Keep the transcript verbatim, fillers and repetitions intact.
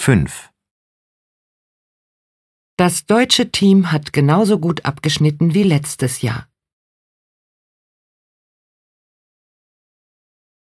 fünf. Das deutsche Team hat genauso gut abgeschnitten wie letztes Jahr.